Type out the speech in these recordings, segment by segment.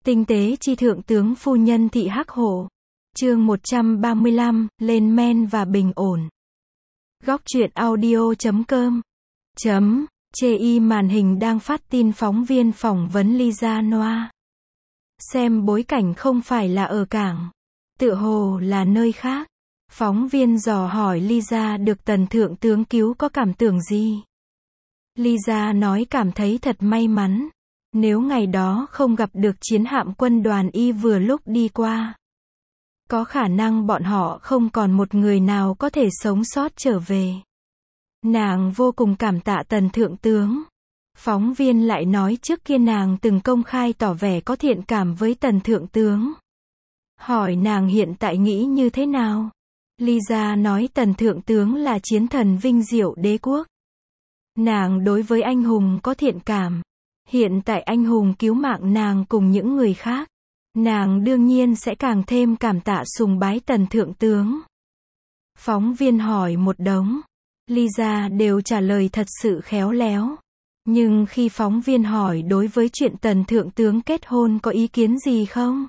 Tinh tế chi thượng tướng phu nhân thị Hắc Hổ. Chương 135, lên men và bình ổn. Góc truyện audio.com. Chê y màn hình đang phát tin phóng viên phỏng vấn Lisa Noa. Xem bối cảnh không phải là ở cảng, tựa hồ là nơi khác. Phóng viên dò hỏi Lisa được tần thượng tướng cứu có cảm tưởng gì. Lisa nói cảm thấy thật may mắn. Nếu ngày đó không gặp được chiến hạm quân đoàn Y vừa lúc đi qua, có khả năng bọn họ không còn một người nào có thể sống sót trở về. Nàng vô cùng cảm tạ tần thượng tướng. Phóng viên lại nói trước kia nàng từng công khai tỏ vẻ có thiện cảm với tần thượng tướng. Hỏi nàng hiện tại nghĩ như thế nào? Lisa nói tần thượng tướng là chiến thần vinh diệu đế quốc. Nàng đối với anh hùng có thiện cảm. Hiện tại anh hùng cứu mạng nàng cùng những người khác, nàng đương nhiên sẽ càng thêm cảm tạ sùng bái tần thượng tướng. Phóng viên hỏi một đống, Lisa đều trả lời thật sự khéo léo. Nhưng khi phóng viên hỏi đối với chuyện tần thượng tướng kết hôn có ý kiến gì không?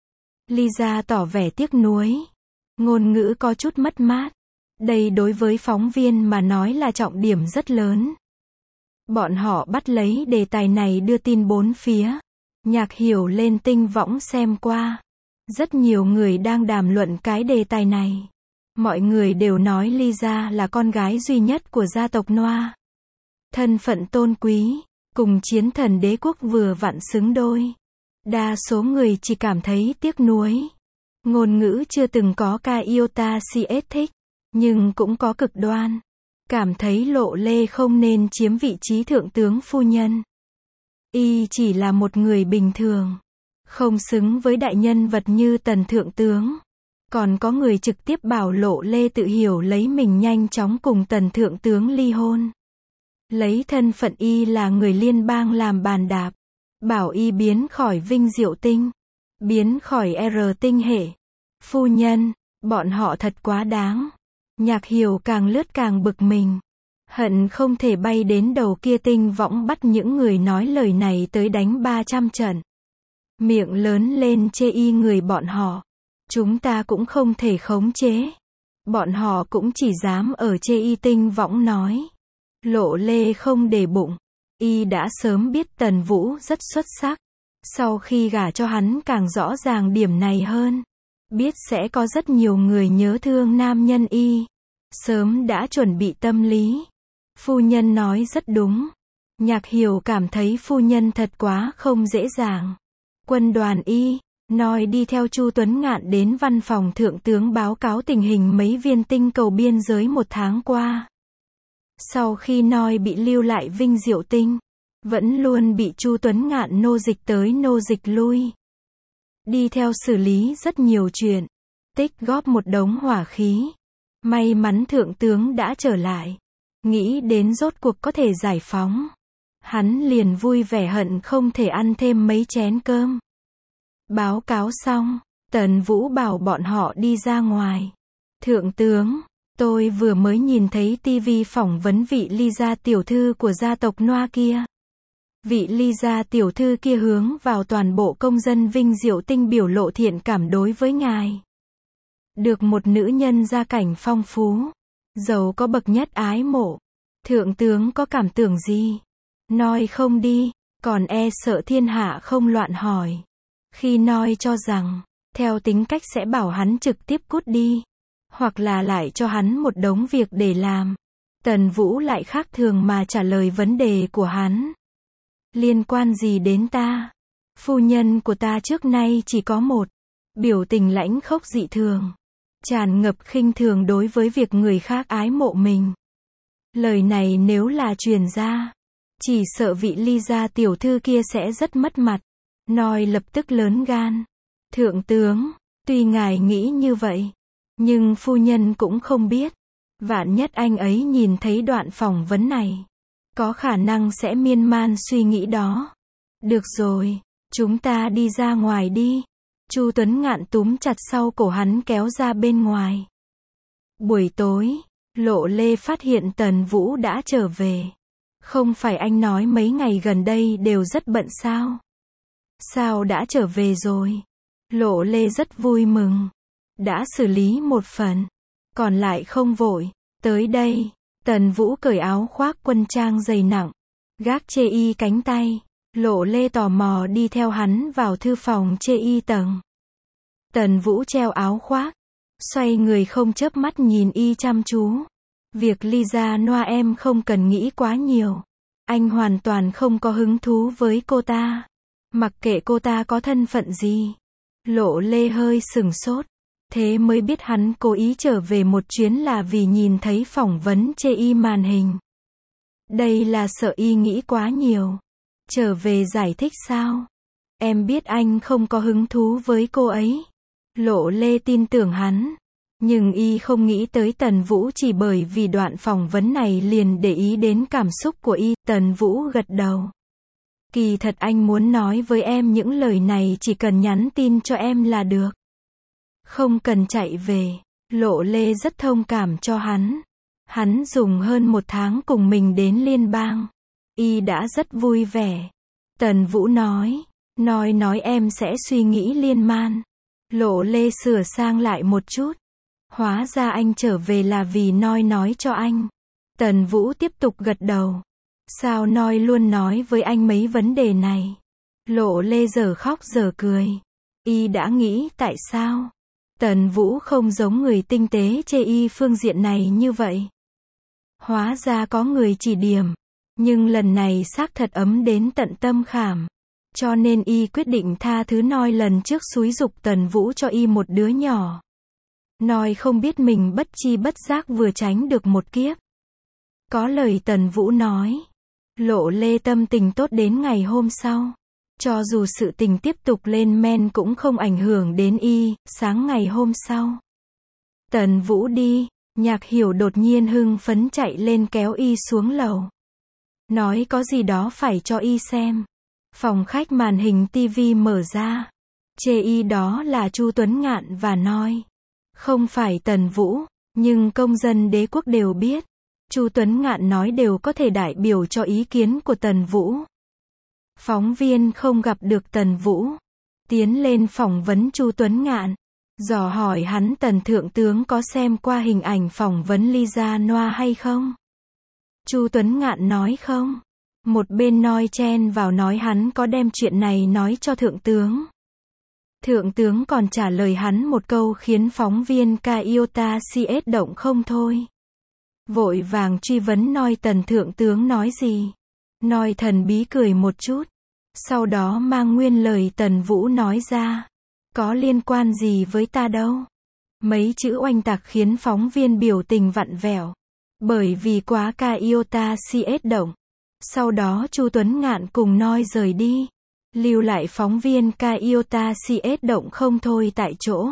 Lisa tỏ vẻ tiếc nuối. Ngôn ngữ có chút mất mát. Đây đối với phóng viên mà nói là trọng điểm rất lớn. Bọn họ bắt lấy đề tài này đưa tin bốn phía. Nhạc Hiểu lên Tinh Võng xem qua. Rất nhiều người đang đàm luận cái đề tài này. Mọi người đều nói Lisa là con gái duy nhất của gia tộc Noa. Thân phận tôn quý, cùng chiến thần đế quốc vừa vặn xứng đôi. Đa số người chỉ cảm thấy tiếc nuối. Ngôn ngữ chưa từng có ca iota CS thích, nhưng cũng có cực đoan. Cảm thấy Lộ Lê không nên chiếm vị trí thượng tướng phu nhân. Y chỉ là một người bình thường, không xứng với đại nhân vật như tần thượng tướng. Còn có người trực tiếp bảo Lộ Lê tự hiểu lấy mình nhanh chóng cùng tần thượng tướng ly hôn. Lấy thân phận Y là người liên bang làm bàn đạp. Bảo Y biến khỏi Vinh Diệu Tinh, biến khỏi R tinh hệ. Phu nhân, bọn họ thật quá đáng. Nhạc Hiểu càng lướt càng bực mình. Hận không thể bay đến đầu kia Tinh Võng bắt những người nói lời này tới đánh 300 trận. Miệng lớn lên chê y người bọn họ. Chúng ta cũng không thể khống chế. Bọn họ cũng chỉ dám ở chê y. Tinh Võng nói. Lộ Lê không để bụng. Y đã sớm biết Tần Vũ rất xuất sắc. Sau khi gả cho hắn càng rõ ràng điểm này hơn. Biết sẽ có rất nhiều người nhớ thương nam nhân Y. Sớm đã chuẩn bị tâm lý. Phu nhân nói rất đúng. Nhạc Hiểu cảm thấy phu nhân thật quá không dễ dàng. Quân đoàn Y, Noi đi theo Chu Tuấn Ngạn đến văn phòng thượng tướng báo cáo tình hình mấy viên tinh cầu biên giới một tháng qua. Sau khi Noi bị lưu lại Vinh Diệu Tinh, vẫn luôn bị Chu Tuấn Ngạn nô dịch tới nô dịch lui. Đi theo xử lý rất nhiều chuyện, tích góp một đống hỏa khí. May mắn thượng tướng đã trở lại. Nghĩ đến rốt cuộc có thể giải phóng. Hắn liền vui vẻ hận không thể ăn thêm mấy chén cơm. Báo cáo xong, Tần Vũ bảo bọn họ đi ra ngoài. Thượng tướng, tôi vừa mới nhìn thấy TV phỏng vấn vị Lisa tiểu thư của gia tộc Noa kia. Vị Lisa tiểu thư kia hướng vào toàn bộ công dân Vinh Diệu Tinh biểu lộ thiện cảm đối với ngài. Được một nữ nhân gia cảnh phong phú, giàu có bậc nhất ái mộ. Thượng tướng có cảm tưởng gì? Noi không đi, còn e sợ thiên hạ không loạn hỏi. Khi Noi cho rằng, theo tính cách sẽ bảo hắn trực tiếp cút đi. Hoặc là lại cho hắn một đống việc để làm. Tần Vũ lại khác thường mà trả lời vấn đề của hắn. Liên quan gì đến ta? Phu nhân của ta trước nay chỉ có một. Biểu tình lãnh khốc dị thường. Tràn ngập khinh thường đối với việc người khác ái mộ mình. Lời này nếu là truyền ra, chỉ sợ vị Lisa tiểu thư kia sẽ rất mất mặt. Noi lập tức lớn gan. Thượng tướng, tuy ngài nghĩ như vậy, nhưng phu nhân cũng không biết. Vạn nhất anh ấy nhìn thấy đoạn phỏng vấn này, có khả năng sẽ miên man suy nghĩ đó. Được rồi, chúng ta đi ra ngoài đi. Chu Tuấn Ngạn túm chặt sau cổ hắn kéo ra bên ngoài. Buổi tối, Lộ Lê phát hiện Tần Vũ đã trở về. Không phải anh nói mấy ngày gần đây đều rất bận sao? Sao đã trở về rồi? Lộ Lê rất vui mừng. Đã xử lý một phần. Còn lại không vội. Tới đây, Tần Vũ cởi áo khoác quân trang dày nặng. Gác chê y cánh tay. Lộ Lê tò mò đi theo hắn vào thư phòng chê y tầng. Tần Vũ treo áo khoác. Xoay người không chớp mắt nhìn y chăm chú. Việc Lisa Noa em không cần nghĩ quá nhiều. Anh hoàn toàn không có hứng thú với cô ta. Mặc kệ cô ta có thân phận gì. Lộ Lê hơi sửng sốt. Thế mới biết hắn cố ý trở về một chuyến là vì nhìn thấy phỏng vấn chê y màn hình. Đây là sợ y nghĩ quá nhiều. Trở về giải thích sao? Em biết anh không có hứng thú với cô ấy. Lộ Lê tin tưởng hắn. Nhưng y không nghĩ tới Tần Vũ chỉ bởi vì đoạn phỏng vấn này liền để ý đến cảm xúc của y. Tần Vũ gật đầu. Kỳ thật anh muốn nói với em những lời này chỉ cần nhắn tin cho em là được. Không cần chạy về. Lộ Lê rất thông cảm cho hắn. Hắn dùng hơn 1 tháng cùng mình đến liên bang. Y đã rất vui vẻ. Tần Vũ nói em sẽ suy nghĩ liên man. Lộ Lê sửa sang lại một chút. Hóa ra anh trở về là vì nói cho anh. Tần Vũ tiếp tục gật đầu. Sao Noi luôn nói với anh mấy vấn đề này? Lộ Lê giờ khóc giờ cười. Y đã nghĩ tại sao? Tần Vũ không giống người tinh tế chê y phương diện này như vậy. Hóa ra có người chỉ điểm. Nhưng lần này xác thật ấm đến tận tâm khảm. Cho nên y quyết định tha thứ Noi lần trước xúi giục Tần Vũ cho y một đứa nhỏ. Noi không biết mình bất chi bất giác vừa tránh được một kiếp. Có lời Tần Vũ nói. Lộ Lê tâm tình tốt đến ngày hôm sau. Cho dù sự tình tiếp tục lên men cũng không ảnh hưởng đến y. Sáng ngày hôm sau, Tần Vũ đi. Nhạc Hiểu đột nhiên hưng phấn chạy lên kéo y xuống lầu. Nói có gì đó phải cho y xem. Phòng khách màn hình tivi mở ra. Chê y đó là Chu Tuấn Ngạn và Noi. Không phải Tần Vũ. Nhưng công dân đế quốc đều biết. Chu Tuấn Ngạn nói đều có thể đại biểu cho ý kiến của Tần Vũ. Phóng viên không gặp được Tần Vũ. Tiến lên phỏng vấn Chu Tuấn Ngạn. Dò hỏi hắn Tần Thượng Tướng có xem qua hình ảnh phỏng vấn Lisa Noa hay không? Chu Tuấn Ngạn nói không. Một bên Noi chen vào nói hắn có đem chuyện này nói cho Thượng Tướng. Thượng Tướng còn trả lời hắn một câu khiến phóng viên Kaiota CS động không thôi. Vội vàng truy vấn Noi Tần Thượng Tướng nói gì. Noi thần bí cười một chút. Sau đó mang nguyên lời Tần Vũ nói ra. Có liên quan gì với ta đâu. Mấy chữ oanh tạc khiến phóng viên biểu tình vặn vẹo. Bởi vì quá Kaiota CS động. Sau đó Chu Tuấn Ngạn cùng Noi rời đi. Lưu lại phóng viên Kaiota CS động không thôi tại chỗ.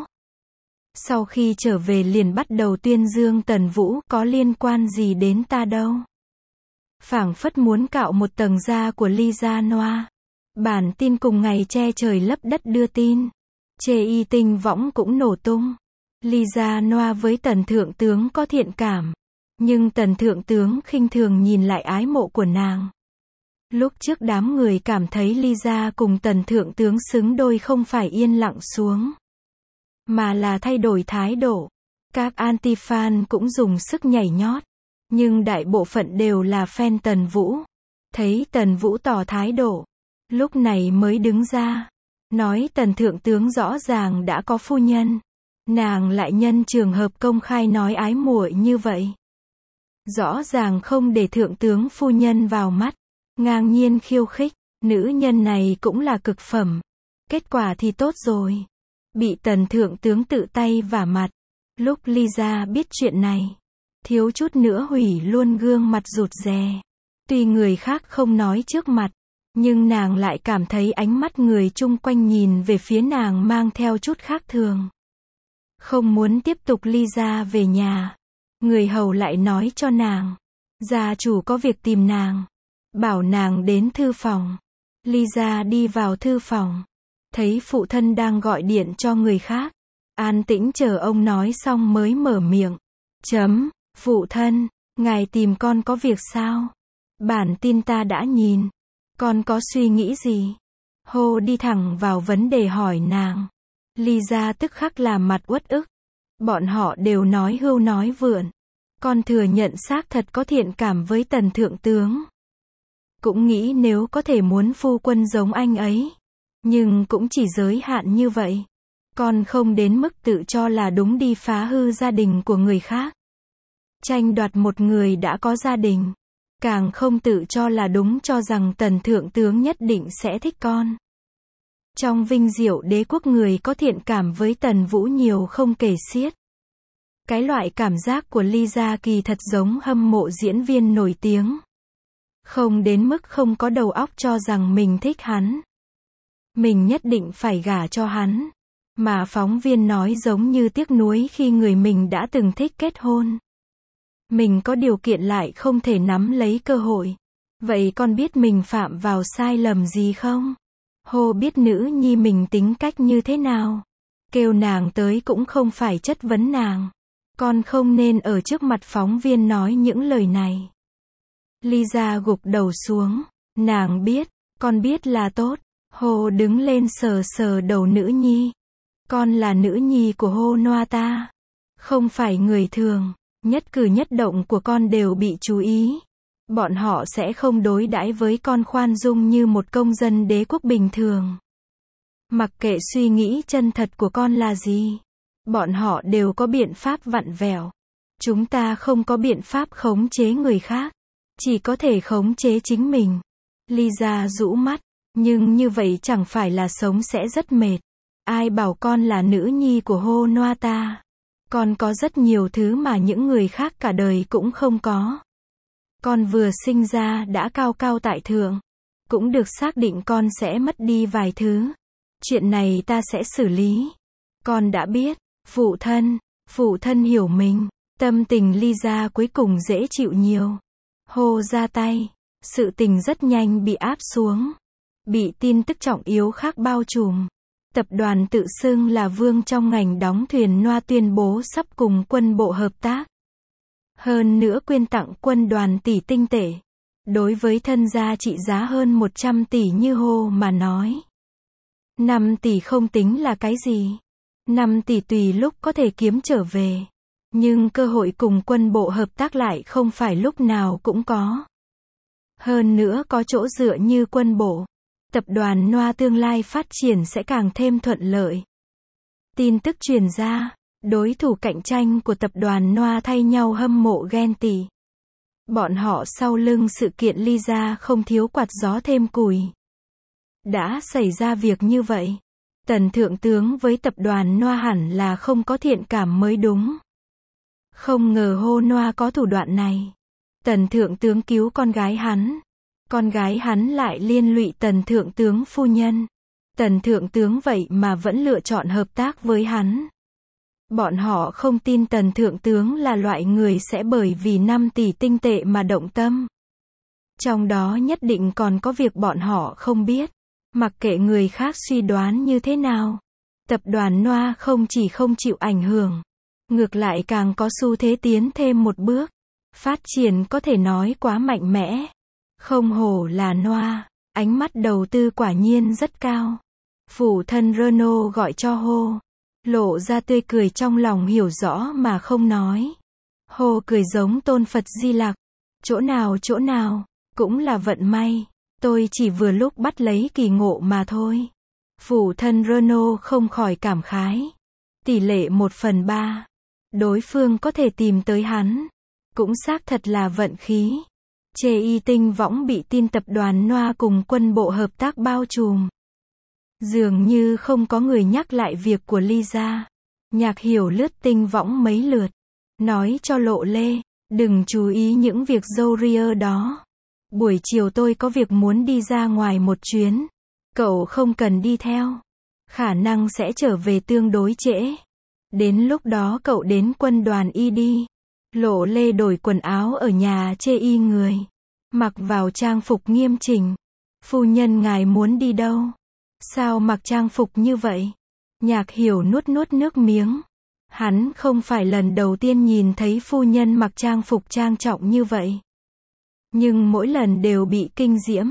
Sau khi trở về liền bắt đầu tuyên dương Tần Vũ có liên quan gì đến ta đâu. Phảng phất muốn cạo một tầng da của Lisa Noa. Bản tin cùng ngày che trời lấp đất đưa tin. Chê y tinh võng cũng nổ tung. Lisa Noa với Tần Thượng Tướng có thiện cảm. Nhưng Tần Thượng Tướng khinh thường nhìn lại ái mộ của nàng. Lúc trước đám người cảm thấy Lisa cùng Tần Thượng Tướng xứng đôi không phải yên lặng xuống. Mà là thay đổi thái độ. Các anti-fan cũng dùng sức nhảy nhót. Nhưng đại bộ phận đều là fan Tần Vũ. Thấy Tần Vũ tỏ thái độ. Lúc này mới đứng ra. Nói Tần Thượng Tướng rõ ràng đã có phu nhân. Nàng lại nhân trường hợp công khai nói ái muội như vậy. Rõ ràng không để Thượng Tướng phu nhân vào mắt. Ngang nhiên khiêu khích. Nữ nhân này cũng là cực phẩm. Kết quả thì tốt rồi. Bị Tần Thượng Tướng tự tay vả mặt. Lúc Lisa biết chuyện này. Thiếu chút nữa hủy luôn gương mặt rụt rè. Tuy người khác không nói trước mặt. Nhưng nàng lại cảm thấy ánh mắt người chung quanh nhìn về phía nàng mang theo chút khác thường. Không muốn tiếp tục Lisa về nhà. Người hầu lại nói cho nàng. Gia chủ có việc tìm nàng. Bảo nàng đến thư phòng. Lisa đi vào thư phòng. Thấy phụ thân đang gọi điện cho người khác. An tĩnh chờ ông nói xong mới mở miệng. Phụ thân, ngài tìm con có việc sao? Bản tin ta đã nhìn. Con có suy nghĩ gì? Hồ đi thẳng vào vấn đề hỏi nàng. Lisa tức khắc làm mặt uất ức. Bọn họ đều nói hưu nói vượn. Con thừa nhận xác thật có thiện cảm với Tần thượng tướng. Cũng nghĩ nếu có thể muốn phu quân giống anh ấy. Nhưng cũng chỉ giới hạn như vậy. Con không đến mức tự cho là đúng đi phá hư gia đình của người khác. Tranh đoạt một người đã có gia đình. Càng không tự cho là đúng cho rằng Tần thượng tướng nhất định sẽ thích con. Trong vinh diệu đế quốc người có thiện cảm với Tần Vũ nhiều không kể xiết. Cái loại cảm giác của Lisa kỳ thật giống hâm mộ diễn viên nổi tiếng. Không đến mức không có đầu óc cho rằng mình thích hắn. Mình nhất định phải gả cho hắn. Mà phóng viên nói giống như tiếc nuối khi người mình đã từng thích kết hôn. Mình có điều kiện lại không thể nắm lấy cơ hội. Vậy con biết mình phạm vào sai lầm gì không? Hồ biết nữ nhi mình tính cách như thế nào. Kêu nàng tới cũng không phải chất vấn nàng. Con không nên ở trước mặt phóng viên nói những lời này. Lisa gục đầu xuống. Nàng biết, con biết là tốt. Hồ đứng lên sờ sờ đầu nữ nhi. Con là nữ nhi của Hồ Noa ta. Không phải người thường. Nhất cử nhất động của con đều bị chú ý. Bọn họ sẽ không đối đãi với con khoan dung như một công dân đế quốc bình thường. Mặc kệ suy nghĩ chân thật của con là gì. Bọn họ đều có biện pháp vặn vẹo. Chúng ta không có biện pháp khống chế người khác. Chỉ có thể khống chế chính mình. Lisa rũ mắt. Nhưng như vậy chẳng phải là sống sẽ rất mệt. Ai bảo con là nữ nhi của Hồ Noa ta. Con có rất nhiều thứ mà những người khác cả đời cũng không có. Con vừa sinh ra đã cao cao tại thượng. Cũng được xác định con sẽ mất đi vài thứ. Chuyện này ta sẽ xử lý. Con đã biết. Phụ thân hiểu mình. Tâm tình Lisa cuối cùng dễ chịu nhiều. Hồ ra tay. Sự tình rất nhanh bị áp xuống. Bị tin tức trọng yếu khác bao trùm. Tập đoàn tự xưng là vương trong ngành đóng thuyền Noa tuyên bố sắp cùng quân bộ hợp tác. Hơn nữa quyên tặng quân đoàn tỷ tinh tệ. Đối với thân gia trị giá hơn 100 tỷ như Hồ mà nói. 5 tỷ không tính là cái gì. 5 tỷ tùy lúc có thể kiếm trở về. Nhưng cơ hội cùng quân bộ hợp tác lại không phải lúc nào cũng có. Hơn nữa có chỗ dựa như quân bộ. Tập đoàn Noa tương lai phát triển sẽ càng thêm thuận lợi. Tin tức truyền ra, đối thủ cạnh tranh của tập đoàn Noa thay nhau hâm mộ ghen tị. Bọn họ sau lưng sự kiện Lisa không thiếu quạt gió thêm củi. Đã xảy ra việc như vậy. Tần thượng tướng với tập đoàn Noa hẳn là không có thiện cảm mới đúng. Không ngờ Hồ Noa có thủ đoạn này. Tần thượng tướng cứu con gái hắn. Con gái hắn lại liên lụy Tần thượng tướng phu nhân. Tần thượng tướng vậy mà vẫn lựa chọn hợp tác với hắn. Bọn họ không tin Tần thượng tướng là loại người sẽ bởi vì 5 tỷ tinh tệ mà động tâm. Trong đó nhất định còn có việc bọn họ không biết. Mặc kệ người khác suy đoán như thế nào. Tập đoàn Noa không chỉ không chịu ảnh hưởng. Ngược lại càng có xu thế tiến thêm một bước. Phát triển có thể nói quá mạnh mẽ. Không hổ là Noa. Ánh mắt đầu tư quả nhiên rất cao. Phủ thân Renault gọi cho Hồ. Lộ ra tươi cười trong lòng hiểu rõ mà không nói. Hồ cười giống tôn Phật Di Lặc. Chỗ nào, cũng là vận may. Tôi chỉ vừa lúc bắt lấy kỳ ngộ mà thôi. Phủ thân Renault không khỏi cảm khái. Tỷ lệ 1/3. Đối phương có thể tìm tới hắn. Cũng xác thật là vận khí. Chê y tinh võng bị tin tập đoàn Noa cùng quân bộ hợp tác bao trùm. Dường như không có người nhắc lại việc của Lisa. Nhạc Hiểu lướt tinh võng mấy lượt. Nói cho Lộ Lê, đừng chú ý những việc râu ria đó. Buổi chiều tôi có việc muốn đi ra ngoài một chuyến. Cậu không cần đi theo. Khả năng sẽ trở về tương đối trễ. Đến lúc đó cậu đến quân đoàn y đi. Lộ Lê đổi quần áo ở nhà chê y người. Mặc vào trang phục nghiêm chỉnh. Phu nhân ngài muốn đi đâu? Sao mặc trang phục như vậy? Nhạc Hiểu nuốt nước miếng. Hắn không phải lần đầu tiên nhìn thấy phu nhân mặc trang phục trang trọng như vậy. Nhưng mỗi lần đều bị kinh diễm.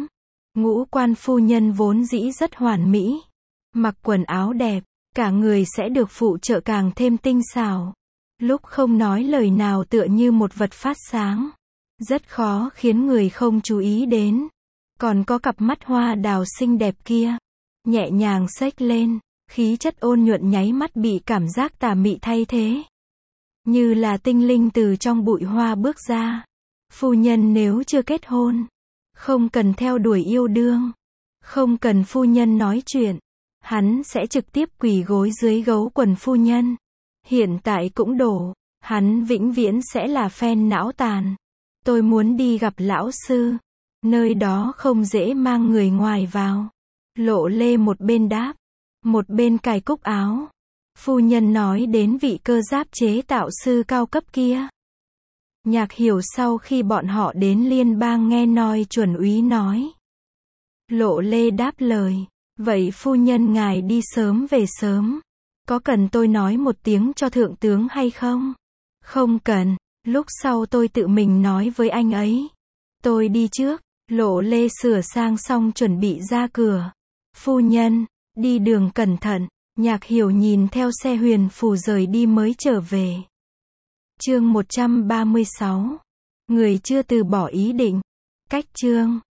Ngũ quan phu nhân vốn dĩ rất hoàn mỹ. Mặc quần áo đẹp, cả người sẽ được phụ trợ càng thêm tinh xảo. Lúc không nói lời nào tựa như một vật phát sáng. Rất khó khiến người không chú ý đến. Còn có cặp mắt hoa đào xinh đẹp kia. Nhẹ nhàng xếch lên, khí chất ôn nhuận nháy mắt bị cảm giác tà mị thay thế. Như là tinh linh từ trong bụi hoa bước ra. Phu nhân nếu chưa kết hôn, không cần theo đuổi yêu đương, không cần phu nhân nói chuyện, hắn sẽ trực tiếp quỳ gối dưới gấu quần phu nhân. Hiện tại cũng đổ, hắn vĩnh viễn sẽ là fan não tàn. Tôi muốn đi gặp lão sư, nơi đó không dễ mang người ngoài vào. Lộ Lê một bên đáp, một bên cài cúc áo. Phu nhân nói đến vị cơ giáp chế tạo sư cao cấp kia. Nhạc Hiểu sau khi bọn họ đến liên bang nghe nói chuẩn úy nói. Lộ Lê đáp lời, vậy phu nhân ngài đi sớm về sớm. Có cần tôi nói một tiếng cho thượng tướng hay không? Không cần, lúc sau tôi tự mình nói với anh ấy. Tôi đi trước. Lộ Lê sửa sang xong chuẩn bị ra cửa. Phu nhân, đi đường cẩn thận. Nhạc Hiểu nhìn theo xe huyền phù rời đi mới trở về. Chương 136. Người chưa từ bỏ ý định. Cách chương